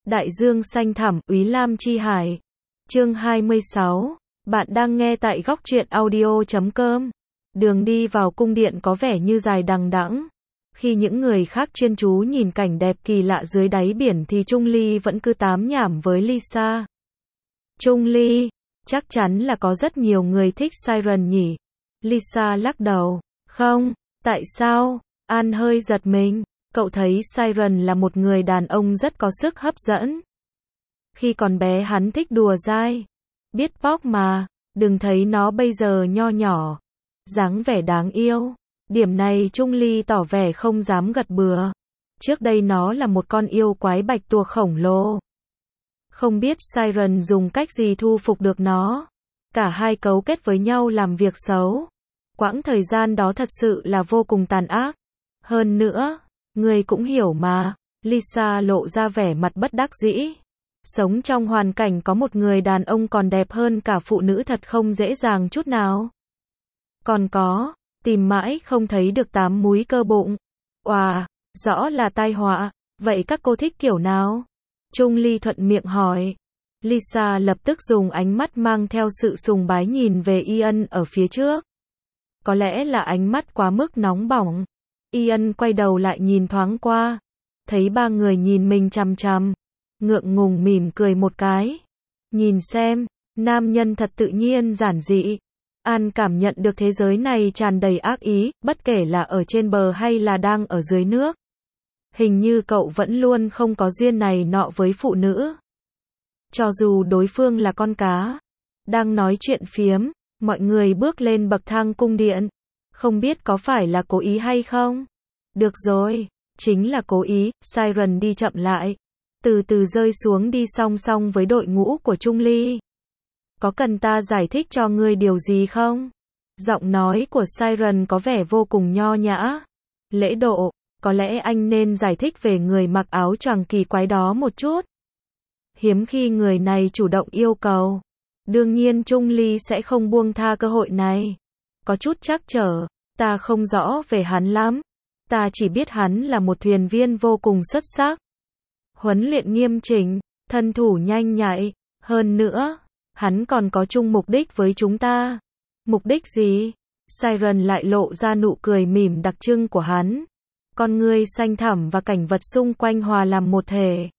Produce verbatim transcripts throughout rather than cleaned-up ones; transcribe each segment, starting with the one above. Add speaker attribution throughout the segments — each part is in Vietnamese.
Speaker 1: Đại dương xanh thẳm, Úy Lam Chi Hải. Chương hai mươi sáu. Bạn đang nghe tại góc truyện audio chấm com. Đường đi vào cung điện có vẻ như dài đằng đẵng. Khi những người khác chuyên chú nhìn cảnh đẹp kỳ lạ dưới đáy biển thì Trung Ly vẫn cứ tám nhảm với Lisa. Trung Ly, chắc chắn là có rất nhiều người thích Siren nhỉ? Lisa lắc đầu. Không, tại sao? An hơi giật mình. Cậu thấy Siren là một người đàn ông rất có sức hấp dẫn. Khi còn bé hắn thích đùa dai. Biết pop mà, đừng thấy nó bây giờ nho nhỏ. Dáng vẻ đáng yêu. Điểm này Trung Ly tỏ vẻ không dám gật bừa. Trước đây nó là một con yêu quái bạch tuộc khổng lồ. Không biết Siren dùng cách gì thu phục được nó. Cả hai cấu kết với nhau làm việc xấu. Quãng thời gian đó thật sự là vô cùng tàn ác. Hơn nữa, người cũng hiểu mà. Lisa lộ ra vẻ mặt bất đắc dĩ. Sống trong hoàn cảnh có một người đàn ông còn đẹp hơn cả phụ nữ thật không dễ dàng chút nào. Còn có, tìm mãi không thấy được tám múi cơ bụng. Oà, rõ là tai họa. Vậy các cô thích kiểu nào? Trung Ly thuận miệng hỏi. Lisa lập tức dùng ánh mắt mang theo sự sùng bái nhìn về Ian ở phía trước. Có lẽ là ánh mắt quá mức nóng bỏng. Ian quay đầu lại nhìn thoáng qua. Thấy ba người nhìn mình chằm chằm. Ngượng ngùng mỉm cười một cái. Nhìn xem, nam nhân thật tự nhiên giản dị. An cảm nhận được thế giới này tràn đầy ác ý, bất kể là ở trên bờ hay là đang ở dưới nước. Hình như cậu vẫn luôn không có duyên này nọ với phụ nữ. Cho dù đối phương là con cá. Đang nói chuyện phiếm, mọi người bước lên bậc thang cung điện. Không biết có phải là cố ý hay không? Được rồi, chính là cố ý. Siren đi chậm lại. Từ từ rơi xuống đi song song với đội ngũ của Trung Ly. Có cần ta giải thích cho ngươi điều gì không? Giọng nói của Siren có vẻ vô cùng nho nhã. Lễ độ, có lẽ anh nên giải thích về người mặc áo choàng kỳ quái đó một chút. Hiếm khi người này chủ động yêu cầu. Đương nhiên Trung Ly sẽ không buông tha cơ hội này. Có chút trắc trở, ta không rõ về hắn lắm. Ta chỉ biết hắn là một thuyền viên vô cùng xuất sắc. Huấn luyện nghiêm chỉnh, thân thủ nhanh nhạy. Hơn nữa, hắn còn có chung mục đích với chúng ta. Mục đích gì? Siren lại lộ ra nụ cười mỉm đặc trưng của hắn. Con ngươi xanh thẳm và cảnh vật xung quanh hòa làm một thể.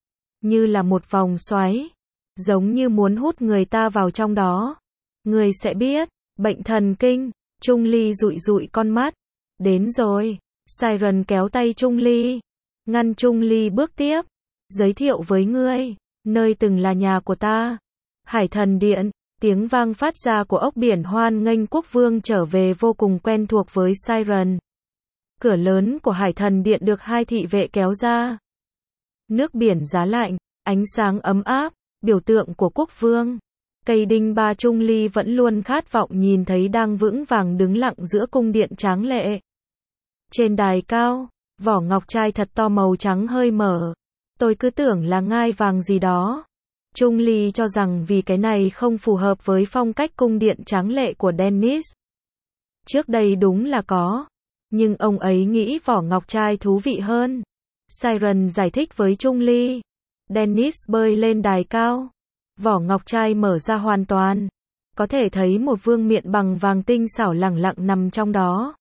Speaker 1: Như là một vòng xoáy. Giống như muốn hút người ta vào trong đó. Người sẽ biết, bệnh thần kinh. Trung Ly dụi dụi con mắt. Đến rồi. Siren kéo tay Trung Ly. Ngăn Trung Ly bước tiếp. Giới thiệu với ngươi. Nơi từng là nhà của ta. Hải Thần Điện. Tiếng vang phát ra của ốc biển hoan nghênh quốc vương trở về vô cùng quen thuộc với Siren. Cửa lớn của Hải Thần Điện được hai thị vệ kéo ra. Nước biển giá lạnh. Ánh sáng ấm áp. Biểu tượng của quốc vương. Cây đinh ba Trung Ly vẫn luôn khát vọng nhìn thấy đang vững vàng đứng lặng giữa cung điện tráng lệ. Trên đài cao, vỏ ngọc trai thật to màu trắng hơi mở. Tôi cứ tưởng là ngai vàng gì đó. Trung Ly cho rằng vì cái này không phù hợp với phong cách cung điện tráng lệ của Dennis. Trước đây đúng là có. Nhưng ông ấy nghĩ vỏ ngọc trai thú vị hơn. Siren giải thích với Trung Ly. Dennis bơi lên đài cao. Vỏ ngọc trai mở ra hoàn toàn. Có thể thấy một vương miện bằng vàng tinh xảo lẳng lặng nằm trong đó.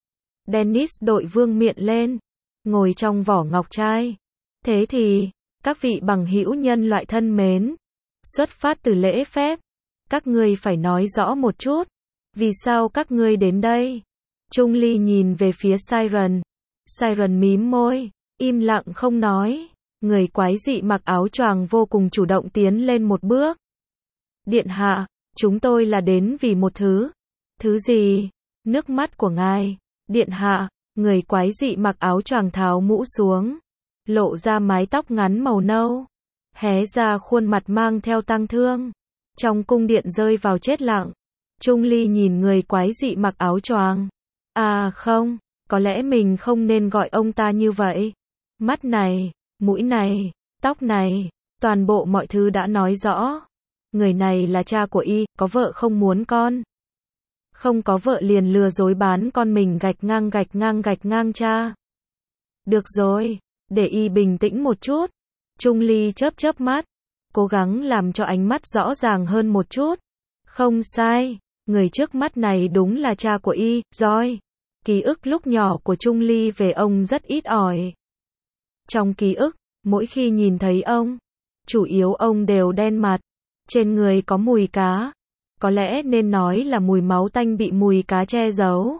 Speaker 1: Dennis đội vương miện lên. Ngồi trong vỏ ngọc trai. Thế thì, các vị bằng hữu nhân loại thân mến. Xuất phát từ lễ phép. Các ngươi phải nói rõ một chút. Vì sao các ngươi đến đây? Trung Ly nhìn về phía Siren. Siren mím môi. Im lặng không nói. Người quái dị mặc áo choàng vô cùng chủ động tiến lên một bước. Điện hạ, chúng tôi là đến vì một thứ. Thứ gì? Nước mắt của ngài. Điện hạ, người quái dị mặc áo choàng tháo mũ xuống. Lộ ra mái tóc ngắn màu nâu. Hé ra khuôn mặt mang theo tang thương. Trong cung điện rơi vào chết lặng. Trung Ly nhìn người quái dị mặc áo choàng. À không, có lẽ mình không nên gọi ông ta như vậy. Mắt này, mũi này, tóc này, toàn bộ mọi thứ đã nói rõ. Người này là cha của y, có vợ không muốn con. Không có vợ liền lừa dối bán con mình gạch ngang gạch ngang gạch ngang cha. Được rồi, để y bình tĩnh một chút. Trung Ly chớp chớp mắt, cố gắng làm cho ánh mắt rõ ràng hơn một chút. Không sai, người trước mắt này đúng là cha của y, Joy. Ký ức lúc nhỏ của Trung Ly về ông rất ít ỏi. Trong ký ức, mỗi khi nhìn thấy ông, chủ yếu ông đều đen mặt, trên người có mùi cá, có lẽ nên nói là mùi máu tanh bị mùi cá che giấu.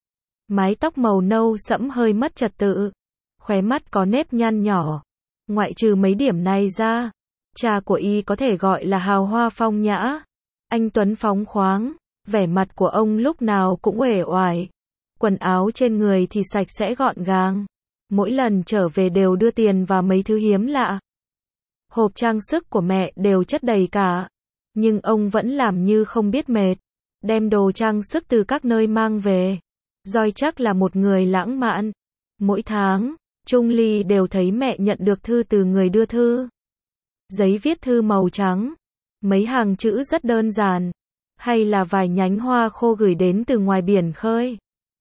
Speaker 1: Mái tóc màu nâu sẫm hơi mất trật tự, khóe mắt có nếp nhăn nhỏ. Ngoại trừ mấy điểm này ra, cha của y có thể gọi là hào hoa phong nhã, anh tuấn phóng khoáng, vẻ mặt của ông lúc nào cũng uể oải. Quần áo trên người thì sạch sẽ gọn gàng, mỗi lần trở về đều đưa tiền và mấy thứ hiếm lạ. Hộp trang sức của mẹ đều chất đầy cả, nhưng ông vẫn làm như không biết mệt, đem đồ trang sức từ các nơi mang về. Joy chắc là một người lãng mạn. Mỗi tháng, Trung Ly đều thấy mẹ nhận được thư từ người đưa thư. Giấy viết thư màu trắng, mấy hàng chữ rất đơn giản, hay là vài nhánh hoa khô gửi đến từ ngoài biển khơi.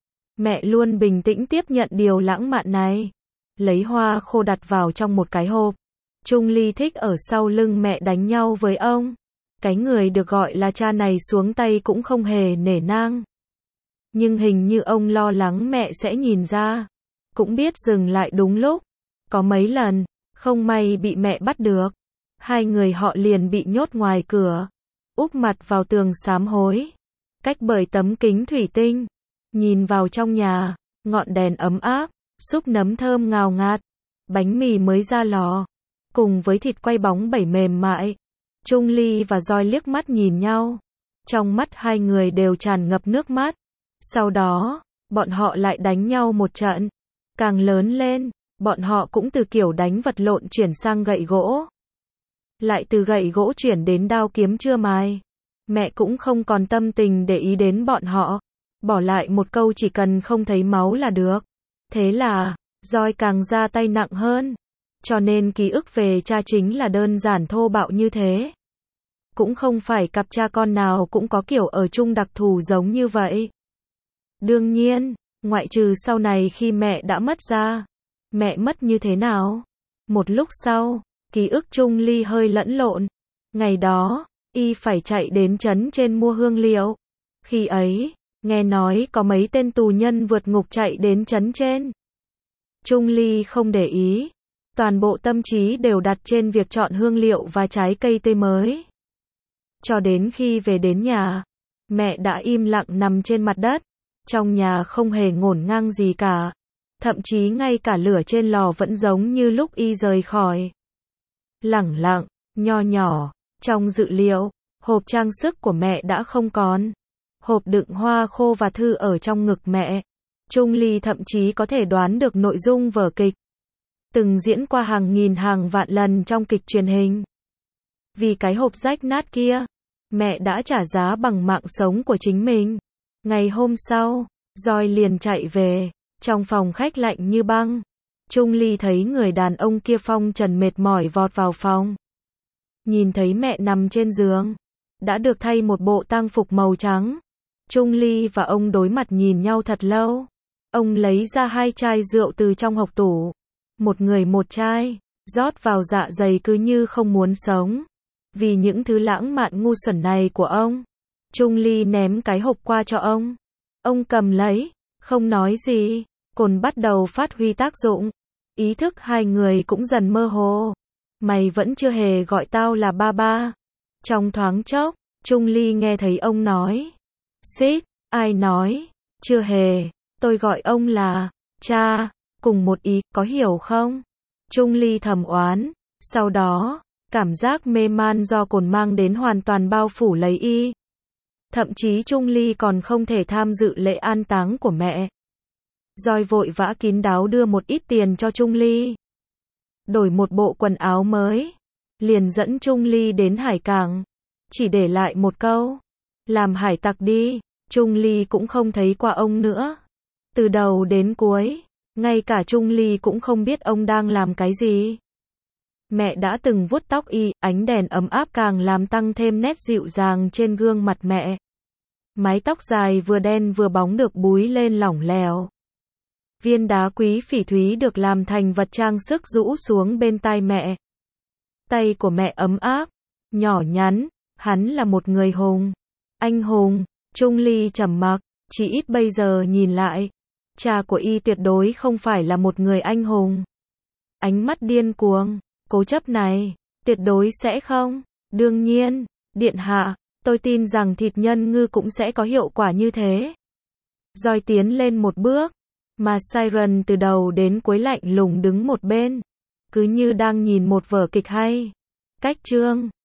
Speaker 1: Mẹ luôn bình tĩnh tiếp nhận điều lãng mạn này, lấy hoa khô đặt vào trong một cái hộp. Trung Ly thích ở sau lưng mẹ đánh nhau với ông. Cái người được gọi là cha này xuống tay cũng không hề nể nang. Nhưng hình như ông lo lắng mẹ sẽ nhìn ra, cũng biết dừng lại đúng lúc. Có mấy lần, không may bị mẹ bắt được, hai người họ liền bị nhốt ngoài cửa, úp mặt vào tường sám hối, cách bởi tấm kính thủy tinh. Nhìn vào trong nhà, ngọn đèn ấm áp, xúc nấm thơm ngào ngạt, bánh mì mới ra lò, cùng với thịt quay bóng bẩy mềm mại. Trung Ly và Joy liếc mắt nhìn nhau, trong mắt hai người đều tràn ngập nước mắt. Sau đó, bọn họ lại đánh nhau một trận. Càng lớn lên, bọn họ cũng từ kiểu đánh vật lộn chuyển sang gậy gỗ. Lại từ gậy gỗ chuyển đến đao kiếm chưa mài. Mẹ cũng không còn tâm tình để ý đến bọn họ, bỏ lại một câu chỉ cần không thấy máu là được. Thế là, Joy càng ra tay nặng hơn. Cho nên ký ức về cha chính là đơn giản thô bạo như thế. Cũng không phải cặp cha con nào cũng có kiểu ở chung đặc thù giống như vậy. Đương nhiên, ngoại trừ sau này khi mẹ đã mất ra. Mẹ mất như thế nào? Một lúc sau, ký ức Trung Ly hơi lẫn lộn. Ngày đó, y phải chạy đến trấn trên mua hương liệu. Khi ấy, nghe nói có mấy tên tù nhân vượt ngục chạy đến trấn trên. Trung Ly không để ý, toàn bộ tâm trí đều đặt trên việc chọn hương liệu và trái cây tươi mới. Cho đến khi về đến nhà, mẹ đã im lặng nằm trên mặt đất. Trong nhà không hề ngổn ngang gì cả. Thậm chí ngay cả lửa trên lò vẫn giống như lúc y rời khỏi. Lẳng lặng, nho nhỏ, trong dự liệu, hộp trang sức của mẹ đã không còn. Hộp đựng hoa khô và thư ở trong ngực mẹ. Trung Ly thậm chí có thể đoán được nội dung vở kịch. Từng diễn qua hàng nghìn hàng vạn lần trong kịch truyền hình. Vì cái hộp rách nát kia, mẹ đã trả giá bằng mạng sống của chính mình. Ngày hôm sau, Joy liền chạy về, trong phòng khách lạnh như băng. Trung Ly thấy người đàn ông kia phong trần mệt mỏi vọt vào phòng. Nhìn thấy mẹ nằm trên giường, đã được thay một bộ tang phục màu trắng. Trung Ly và ông đối mặt nhìn nhau thật lâu. Ông lấy ra hai chai rượu từ trong hộc tủ. Một người một chai, rót vào dạ dày cứ như không muốn sống. Vì những thứ lãng mạn ngu xuẩn này của ông, Trung Ly ném cái hộp qua cho ông. Ông cầm lấy, không nói gì. Cồn bắt đầu phát huy tác dụng. Ý thức hai người cũng dần mơ hồ. Mày vẫn chưa hề gọi tao là ba ba. Trong thoáng chốc, Trung Ly nghe thấy ông nói. Xít, ai nói? Chưa hề, tôi gọi ông là cha, cùng một ý, có hiểu không? Trung Ly thầm oán. Sau đó, cảm giác mê man do cồn mang đến hoàn toàn bao phủ lấy y. Thậm chí Trung Ly còn không thể tham dự lễ an táng của mẹ. Joy vội vã kín đáo đưa một ít tiền cho Trung Ly. Đổi một bộ quần áo mới. Liền dẫn Trung Ly đến hải cảng. Chỉ để lại một câu. Làm hải tặc đi. Trung Ly cũng không thấy qua ông nữa. Từ đầu đến cuối, ngay cả Trung Ly cũng không biết ông đang làm cái gì. Mẹ đã từng vuốt tóc y, ánh đèn ấm áp càng làm tăng thêm nét dịu dàng trên gương mặt mẹ. Mái tóc dài vừa đen vừa bóng được búi lên lỏng lẻo. Viên đá quý phỉ thúy được làm thành vật trang sức rũ xuống bên tai mẹ. Tay của mẹ ấm áp, nhỏ nhắn, hắn là một người hùng. Anh hùng, Trung Ly trầm mặc, chỉ ít bây giờ nhìn lại, cha của y tuyệt đối không phải là một người anh hùng. Ánh mắt điên cuồng, cố chấp này, tuyệt đối sẽ không. Đương nhiên, điện hạ, tôi tin rằng thịt nhân ngư cũng sẽ có hiệu quả như thế. Roi tiến lên một bước, mà Siren từ đầu đến cuối lạnh lùng đứng một bên, cứ như đang nhìn một vở kịch hay. Cách chương